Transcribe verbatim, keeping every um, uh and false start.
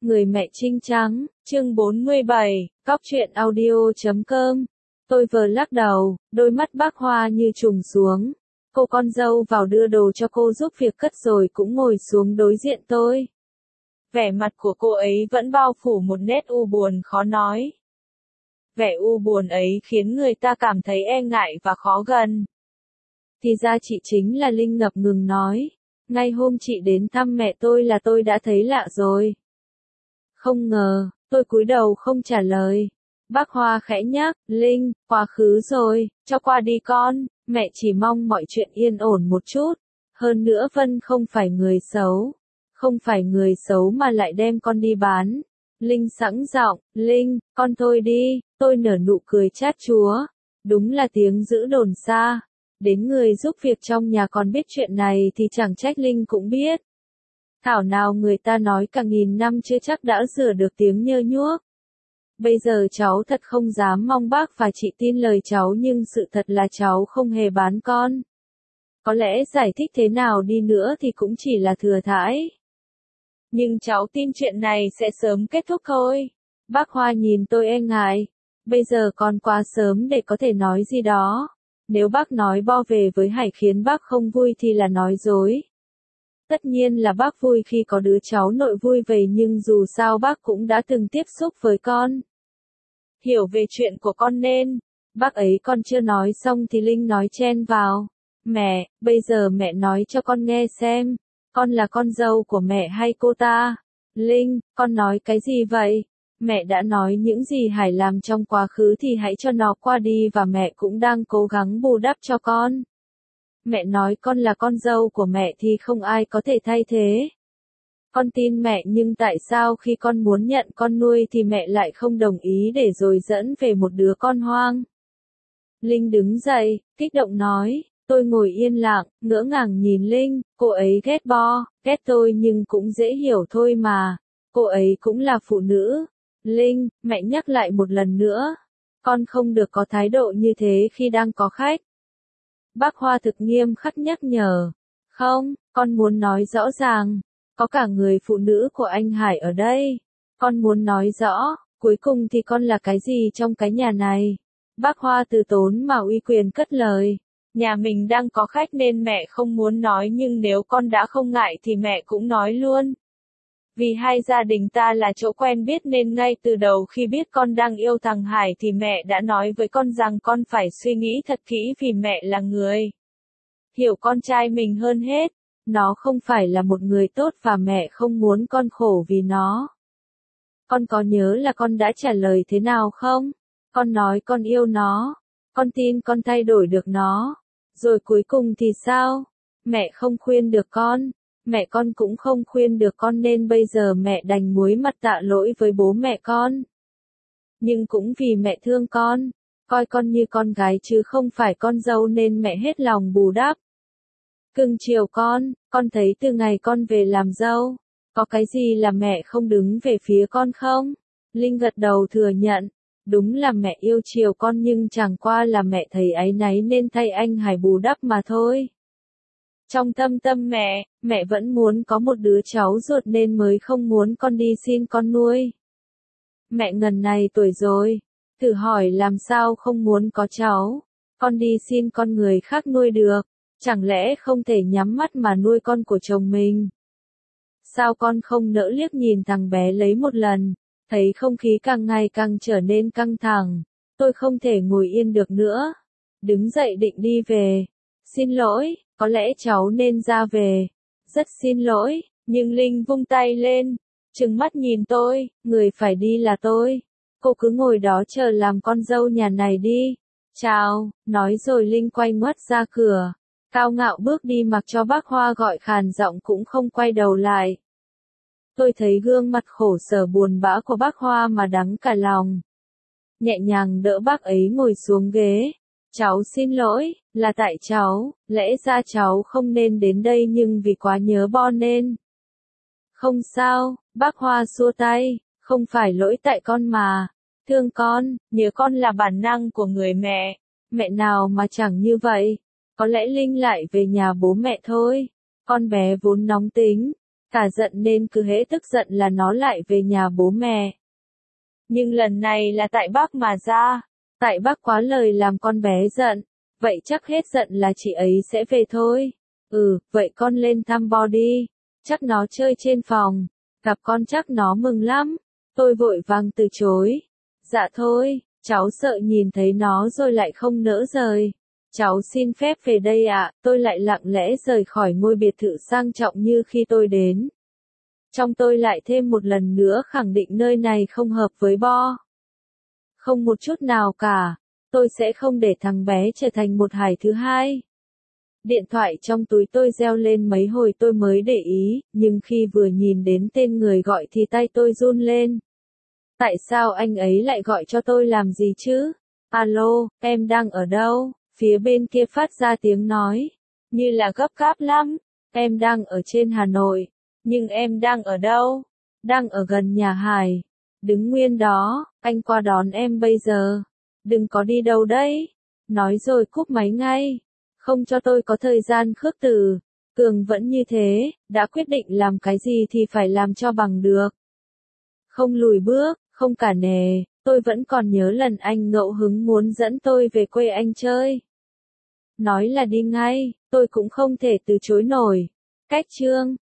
Người mẹ trinh trắng, chương bốn mươi bảy, cóc truyện audio chấm com. Tôi vừa lắc đầu, đôi mắt bác Hoa như trùng xuống. Cô con dâu vào đưa đồ cho cô giúp việc cất rồi cũng ngồi xuống đối diện tôi. Vẻ mặt của cô ấy vẫn bao phủ một nét u buồn khó nói. Vẻ u buồn ấy khiến người ta cảm thấy e ngại và khó gần. Thì ra chị chính là Linh, ngập ngừng nói. Ngay hôm chị đến thăm mẹ tôi là tôi đã thấy lạ rồi. Không ngờ, tôi cúi đầu không trả lời. Bác Hoa khẽ nhắc, Linh, quá khứ rồi, cho qua đi con, mẹ chỉ mong mọi chuyện yên ổn một chút. Hơn nữa Vân không phải người xấu. Không phải người xấu mà lại đem con đi bán. Linh sẵn giọng, Linh, con thôi đi, tôi nở nụ cười chát chúa. Đúng là tiếng giữ đồn xa. Đến người giúp việc trong nhà còn biết chuyện này thì chẳng trách Linh cũng biết. Thảo nào người ta nói cả nghìn năm chưa chắc đã rửa được tiếng nhơ nhuốc. Bây giờ cháu thật không dám mong bác và chị tin lời cháu, nhưng sự thật là cháu không hề bán con. Có lẽ giải thích thế nào đi nữa thì cũng chỉ là thừa thãi. Nhưng cháu tin chuyện này sẽ sớm kết thúc thôi. Bác Hoa nhìn tôi e ngại. Bây giờ còn quá sớm để có thể nói gì đó. Nếu bác nói bo về với Hải khiến bác không vui thì là nói dối. Tất nhiên là bác vui khi có đứa cháu nội vui về, nhưng dù sao bác cũng đã từng tiếp xúc với con. Hiểu về chuyện của con nên. Bác ấy còn chưa nói xong thì Linh nói chen vào. Mẹ, bây giờ mẹ nói cho con nghe xem. Con là con dâu của mẹ hay cô ta? Linh, con nói cái gì vậy? Mẹ đã nói những gì Hải làm trong quá khứ thì hãy cho nó qua đi, và mẹ cũng đang cố gắng bù đắp cho con. Mẹ nói con là con dâu của mẹ thì không ai có thể thay thế. Con tin mẹ, nhưng tại sao khi con muốn nhận con nuôi thì mẹ lại không đồng ý để rồi dẫn về một đứa con hoang? Linh đứng dậy, kích động nói. Tôi ngồi yên lặng, ngỡ ngàng nhìn Linh. Cô ấy ghét bo, ghét tôi nhưng cũng dễ hiểu thôi mà. Cô ấy cũng là phụ nữ. Linh, mẹ nhắc lại một lần nữa. Con không được có thái độ như thế khi đang có khách. Bác Hoa thực nghiêm khắc nhắc nhở. Không, con muốn nói rõ ràng. Có cả người phụ nữ của anh Hải ở đây. Con muốn nói rõ, cuối cùng thì con là cái gì trong cái nhà này? Bác Hoa từ tốn mà uy quyền cất lời. Nhà mình đang có khách nên mẹ không muốn nói, nhưng nếu con đã không ngại thì mẹ cũng nói luôn. Vì hai gia đình ta là chỗ quen biết nên ngay từ đầu khi biết con đang yêu thằng Hải thì mẹ đã nói với con rằng con phải suy nghĩ thật kỹ, vì mẹ là người hiểu con trai mình hơn hết. Nó không phải là một người tốt và mẹ không muốn con khổ vì nó. Con có nhớ là con đã trả lời thế nào không? Con nói con yêu nó. Con tin con thay đổi được nó. Rồi cuối cùng thì sao? Mẹ không khuyên được con. Mẹ con cũng không khuyên được con, nên bây giờ mẹ đành muối mặt tạ lỗi với bố mẹ con. Nhưng cũng vì mẹ thương con, coi con như con gái chứ không phải con dâu, nên mẹ hết lòng bù đắp. Cưng chiều con, con thấy từ ngày con về làm dâu, có cái gì là mẹ không đứng về phía con không? Linh gật đầu thừa nhận. Đúng là mẹ yêu chiều con, nhưng chẳng qua là mẹ thấy áy náy nên thay anh Hải bù đắp mà thôi. Trong thâm tâm mẹ, mẹ vẫn muốn có một đứa cháu ruột nên mới không muốn con đi xin con nuôi. Mẹ ngần này tuổi rồi, thử hỏi làm sao không muốn có cháu. Con đi xin con người khác nuôi được, chẳng lẽ không thể nhắm mắt mà nuôi con của chồng mình? Sao con không nỡ liếc nhìn thằng bé lấy một lần? Thấy không khí càng ngày càng trở nên căng thẳng. Tôi không thể ngồi yên được nữa. Đứng dậy định đi về. Xin lỗi, có lẽ cháu nên ra về. Rất xin lỗi, nhưng Linh vung tay lên. Trừng mắt nhìn tôi, người phải đi là tôi. Cô cứ ngồi đó chờ làm con dâu nhà này đi. Chào, nói rồi Linh quay ngoắt ra cửa. Cao ngạo bước đi, mặc cho bác Hoa gọi khàn giọng cũng không quay đầu lại. Tôi thấy gương mặt khổ sở buồn bã của bác Hoa mà đắng cả lòng. Nhẹ nhàng đỡ bác ấy ngồi xuống ghế. Cháu xin lỗi, là tại cháu, lẽ ra cháu không nên đến đây nhưng vì quá nhớ bo nên. Không sao, bác Hoa xua tay, không phải lỗi tại con mà. Thương con, nhớ con là bản năng của người mẹ. Mẹ nào mà chẳng như vậy. Có lẽ Linh lại về nhà bố mẹ thôi. Con bé vốn nóng tính. cả giận nên cứ hễ tức giận là nó lại về nhà bố mẹ. Nhưng lần này là tại bác mà ra, tại bác quá lời làm con bé giận, vậy chắc hết giận là chị ấy sẽ về thôi. Ừ, vậy con lên thăm Bo đi, chắc nó chơi trên phòng, gặp con chắc nó mừng lắm. Tôi vội vàng từ chối. Dạ thôi, cháu sợ nhìn thấy nó rồi lại không nỡ rời. Cháu xin phép về đây ạ, tôi lại lặng lẽ rời khỏi ngôi biệt thự sang trọng như khi tôi đến. Trong tôi lại thêm một lần nữa khẳng định nơi này không hợp với Bo. Không một chút nào cả, tôi sẽ không để thằng bé trở thành một Hải thứ hai. Điện thoại trong túi tôi reo lên mấy hồi tôi mới để ý, nhưng khi vừa nhìn đến tên người gọi thì tay tôi run lên. Tại sao anh ấy lại gọi cho tôi làm gì chứ? Alo, em đang ở đâu? Phía bên kia phát ra tiếng nói, như là gấp gáp lắm. Em đang ở trên Hà Nội, nhưng em đang ở đâu? Đang ở gần nhà Hải. Đứng nguyên đó, anh qua đón em bây giờ. Đừng có đi đâu đấy. Nói rồi cúp máy ngay. Không cho tôi có thời gian khước từ. Cường vẫn như thế, đã quyết định làm cái gì thì phải làm cho bằng được. Không lùi bước, không cả nề, tôi vẫn còn nhớ lần anh ngẫu hứng muốn dẫn tôi về quê anh chơi. Nói là đi ngay, tôi cũng không thể từ chối nổi. Cách chương